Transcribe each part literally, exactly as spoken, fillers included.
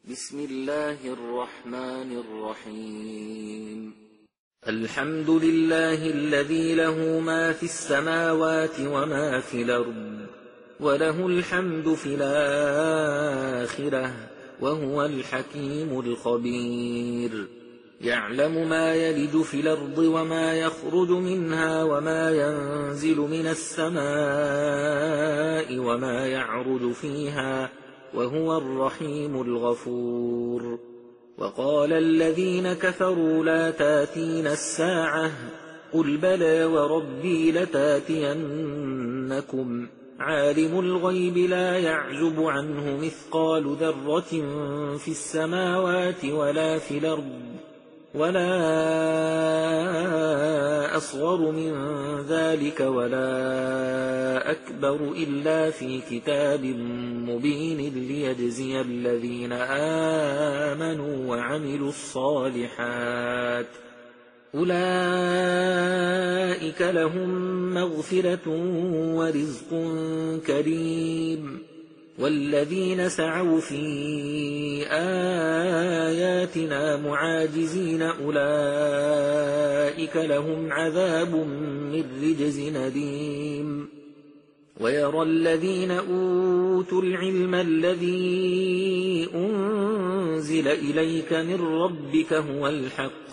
بسم الله الرحمن الرحيم الحمد لله الذي له ما في السماوات وما في الأرض وله الحمد في الآخرة وهو الحكيم الخبير يعلم ما يلج في الأرض وما يخرج منها وما ينزل من السماء وما يعرج فيها وهو الرحيم الغفور وقال الذين كفروا لا تاتين الساعة قل بلى وربي لتاتينكم عالم الغيب لا يعزب عنه مثقال ذرة في السماوات ولا في الأرض ولا أصغر من ذلك ولا أكبر إلا في كتاب مبين ليجزي الذين آمنوا وعملوا الصالحات أولئك لهم مغفرة ورزق كريم والذين سعوا في آياتنا معاجزين أولئك لهم عذاب من رجز أليم ويرى الذين أوتوا العلم الذي أنزل إليك من ربك هو الحق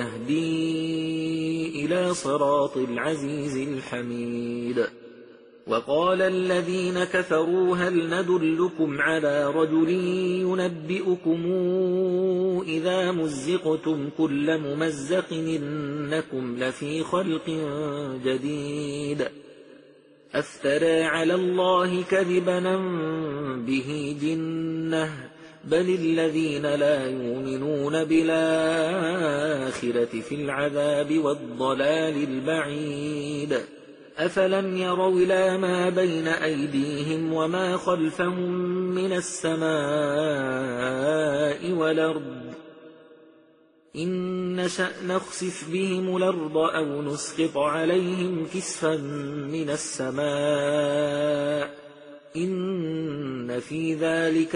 ويهدي إلى صراط العزيز الحميد وقال الذين كفروا هل ندلكم على رجل ينبئكم إذا مزقتم كل ممزق إنكم لفي خلق جديد أفترى على الله كذبا به جنة بل الذين لا يؤمنون بالآخرة في العذاب والضلال البعيد أفلم يروا إلى ما بين أيديهم وما خلفهم من السماء والأرض إن نشأ نخسف بهم الأرض أو نسقط عليهم كسفا من السماء إن في ذلك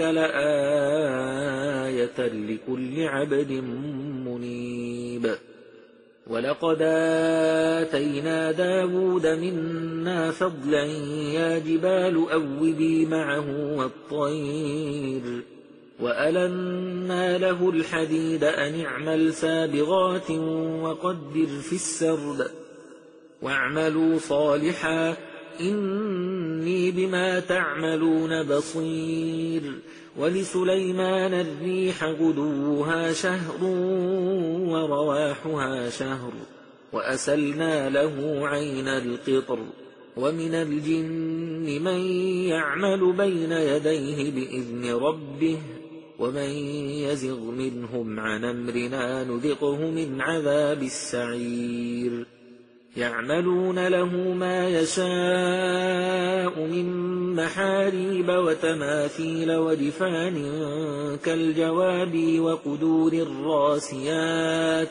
لآية لكل عبد منيب ولقد آتينا داود منا فضلا يا جبال أوبي معه والطير وألنا له الحديد أن اعمل سابغات وقدر في السرد واعملوا صالحا إني بما تعملون بصير ولسليمان الريح غدوها شهر ورواحها شهر وأسلنا له عين القطر ومن الجن من يعمل بين يديه بإذن ربه ومن يزغ منهم عن أمرنا نذقه من عذاب السعير يعملون له ما يشاء من محاريب وتماثيل وجفان كالجواب وقدور الراسيات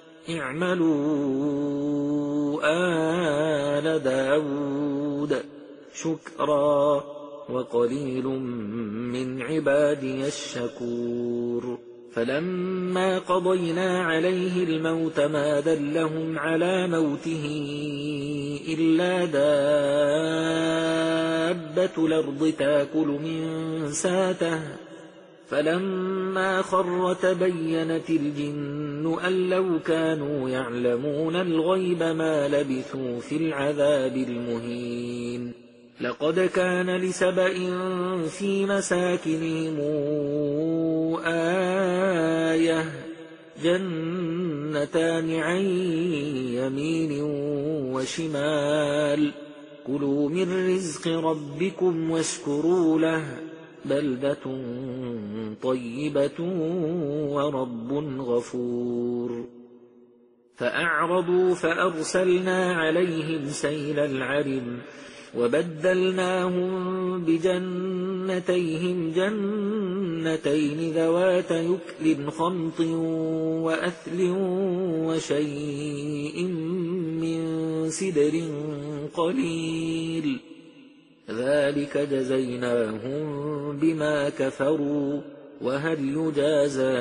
اعملوا آل داود شكرا وقليل من عبادي الشكور فلما قضينا عليه الموت ما دلهم على موته إلا دابة الأرض تاكل من ساته فلما خر تبينت الجن أن لو كانوا يعلمون الغيب ما لبثوا في العذاب المهين لقد كان لسبإ في مساكنهم آية جنتان عن يمين وشمال كلوا من رزق ربكم واشكروا له بلدة طيبة ورب غفور فأعرضوا فأرسلنا عليهم سيل العرم وبدلناهم بجنتيهم جنتين ذوات يكل خمط وأثل وشيء من سدر قليل ذلك جزيناهم بما كفروا وهل يجازى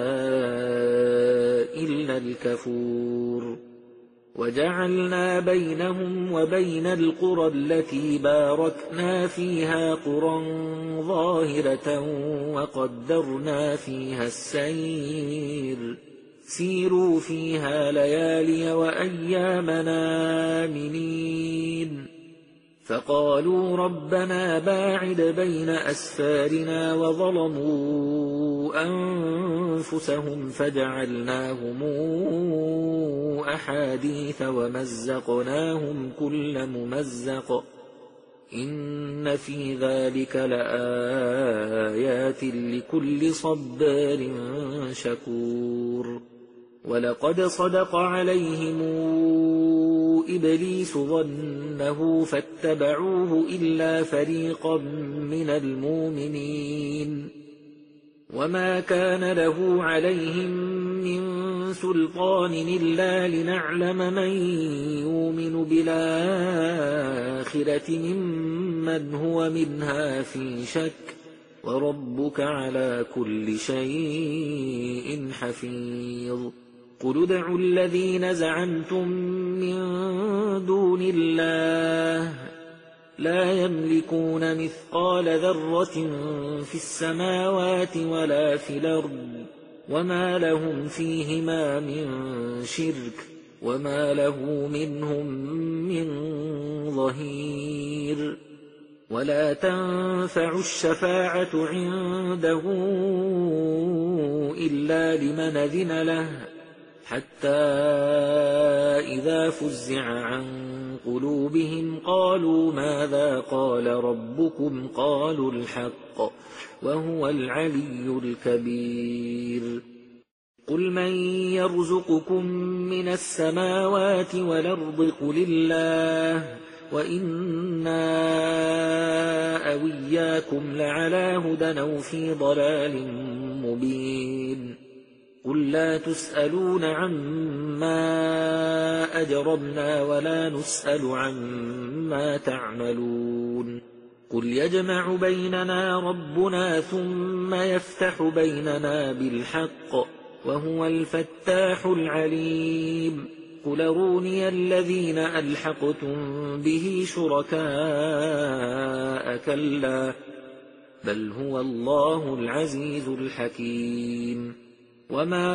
إلا الكفور وجعلنا بينهم وبين القرى التي باركنا فيها قرى ظاهرة وقدرنا فيها السير سيروا فيها ليالي وأيامنا آمنين فقالوا ربنا باعد بين أسفارنا وظلموا أنفسهم فجعلناهم أحاديث ومزقناهم كل ممزق إن في ذلك لآيات لكل صبار شكور ولقد صدق عليهم إبليس ظنه فاتبعوه إلا فريقا من المؤمنين وما كان له عليهم من سلطان إلا لنعلم من يؤمن بالآخرة ممن هو منها في شك وربك على كل شيء حفيظ قل ادعوا الذين زعمتم من دون الله لا يملكون مثقال ذرة في السماوات ولا في الأرض وما لهم فيهما من شرك وما له منهم من ظهير ولا تنفع الشفاعة عنده إلا لمن أذن له حتى إذا فزع عن قلوبهم قالوا ماذا قال ربكم قالوا الحق وهو العلي الكبير قل من يرزقكم من السماوات والأرض قل الله وإنا أو إياكم لعلى هدى أو في ضلال مبين قل لا تسألون عما أجرمنا ولا نسأل عما تعملون قل يجمع بيننا ربنا ثم يفتح بيننا بالحق وهو الفتاح العليم قل أروني الذين ألحقتم به شركاء كلا بل هو الله العزيز الحكيم وما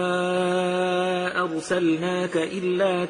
أرسلناك إلا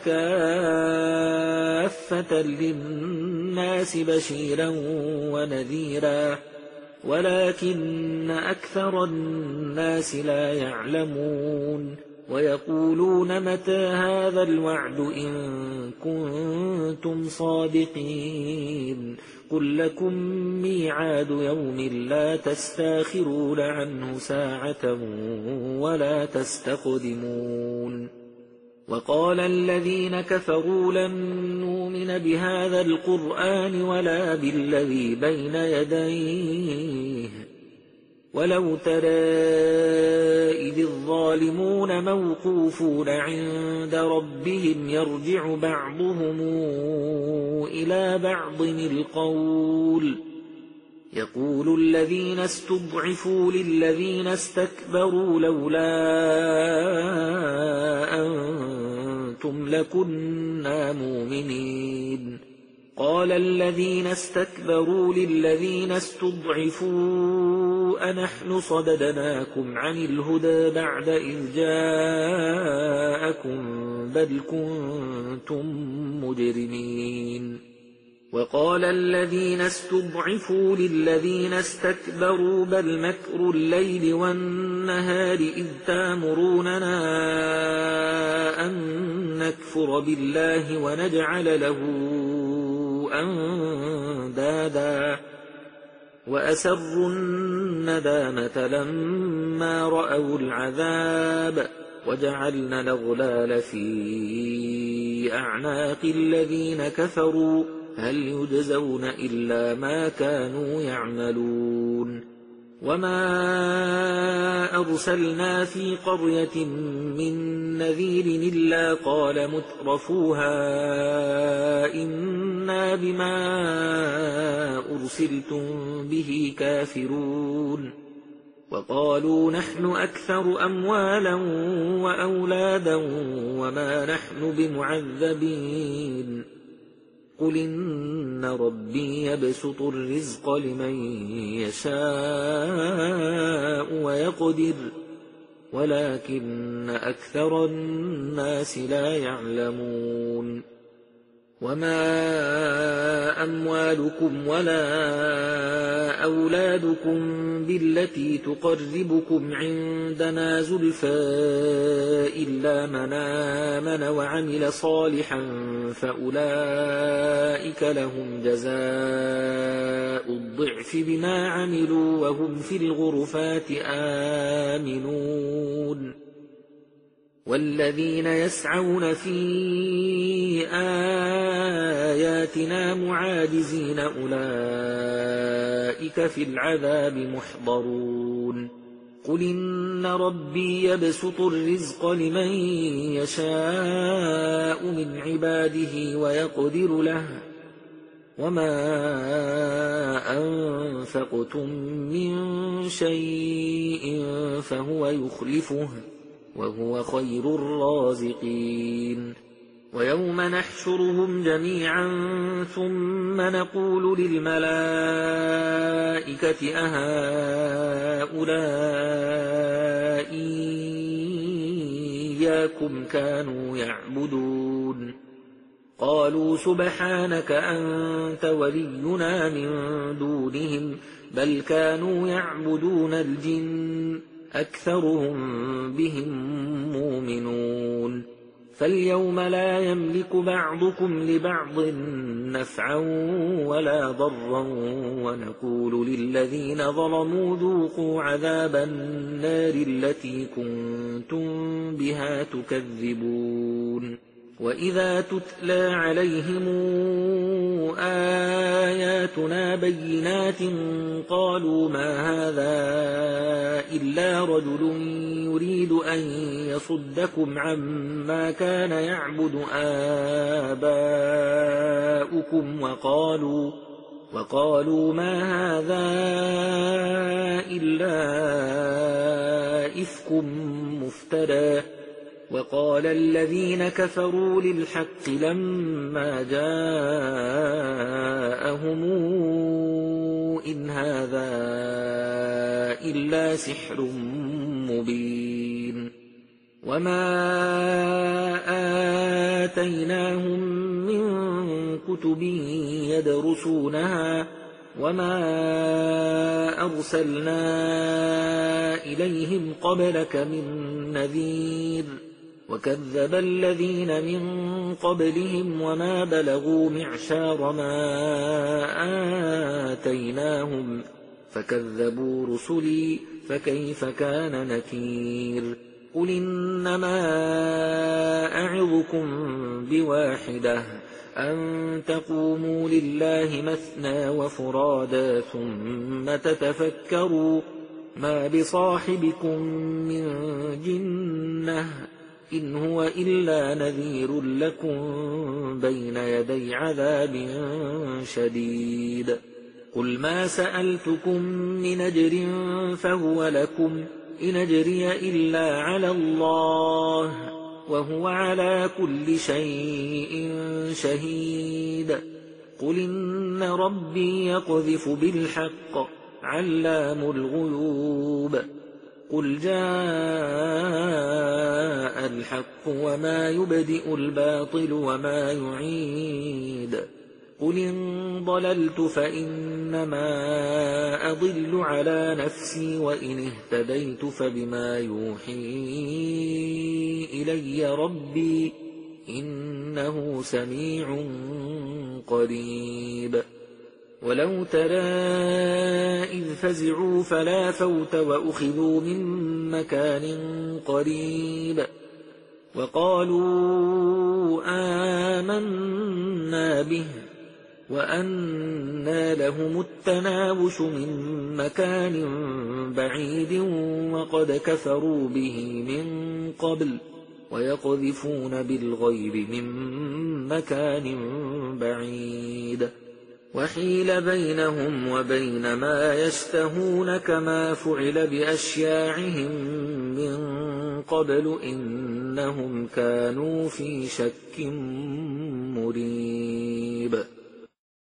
كافة للناس بشيرا ونذيرا ولكن أكثر الناس لا يعلمون ويقولون متى هذا الوعد إن كنتم صادقين قل لكم ميعاد يوم لا تستاخرون عنه ساعة ولا تستقدمون وقال الذين كفروا لن نؤمن بهذا القرآن ولا بالذي بين يديه ولو ترى إذ الظالمون موقوفون عند ربهم يرجع بعضهم إلى بعض القول يقول الذين استضعفوا للذين استكبروا لولا أنتم لكنا مؤمنين قال الذين استكبروا للذين استضعفوا أنحن صددناكم عن الهدى بعد إذ جاءكم بل كنتم مجرمين وقال الذين استضعفوا للذين استكبروا بل مكر الليل والنهار إذ تامروننا أن نكفر بالله ونجعل له أندادا وأسروا الندامة لما رأوا العذاب وجعلنا الأغلال في أعناق الذين كفروا هل يجزون إلا ما كانوا يعملون وما أرسلنا في قرية من نذير إلا قال مترفوها إنا بما أرسلتم به كافرون وقالوا نحن أكثر أموالا وأولادا وما نحن بمعذبين قل إن ربي يبسط الرزق لمن يشاء ويقدر ولكن أكثر الناس لا يعلمون وما أموالكم ولا أولادكم بالتي تقربكم عندنا زلفى إلا من آمن وعمل صالحا فأولئك لهم جزاء الضعف بما عملوا وهم في الغرفات آمنون والذين يسعون في آياتنا معاجزين أولئك في العذاب محضرون قل إن ربي يبسط الرزق لمن يشاء من عباده ويقدر له وما أنفقتم من شيء فهو يخلفه وهو خير الرازقين ويوم نحشرهم جميعا ثم نقول للملائكة أهؤلاء إياكم كانوا يعبدون قالوا سبحانك أنت ولينا من دونهم بل كانوا يعبدون الجن أكثرهم بهم مؤمنون فاليوم لا يملك بعضكم لبعض نفعا ولا ضرا ونقول للذين ظلموا ذوقوا عذاب النار التي كنتم بها تكذبون وإذا تتلى عليهم آياتنا بينات قالوا ما هذا إلا رجل يريد أن يصدكم عما كان يعبد آباؤكم وقالوا وقالوا ما هذا إلا إفك مفترى وقال الذين كفروا للحق لما جاءهم إن هذا إلا سحر مبين وما آتيناهم من كتب يدرسونها وما أرسلنا إليهم قبلك من نذير وكذب الذين من قبلهم وما بلغوا معشار ما آتيناهم فكذبوا رسلي فكيف كان نكير قل إنما أعظكم بواحدة أن تقوموا لله مثنى وفرادا ثم تتفكروا ما بصاحبكم من جنة إن هو إلا نذير لكم بين يدي عذاب شديد قل ما سألتكم من أجر فهو لكم إن أجري إلا على الله وهو على كل شيء شهيد قل إن ربي يقذف بالحق علام الغيوب قل جاء الحق وما يبدئ الباطل وما يعيد قل إن ضللت فإنما أضل على نفسي وإن اهتديت فبما يوحي إلي ربي إنه سميع قريب ولو ترى إذ فزعوا فلا فوت وأخذوا من مكان قريب وقالوا آمنا به وأنى لهم التناوش من مكان بعيد وقد كفروا به من قبل ويقذفون بالغيب من مكان بعيد وحيل بينهم وبين ما يشتهون كما فعل بأشياعهم من قبل إنهم كانوا في شك مريب.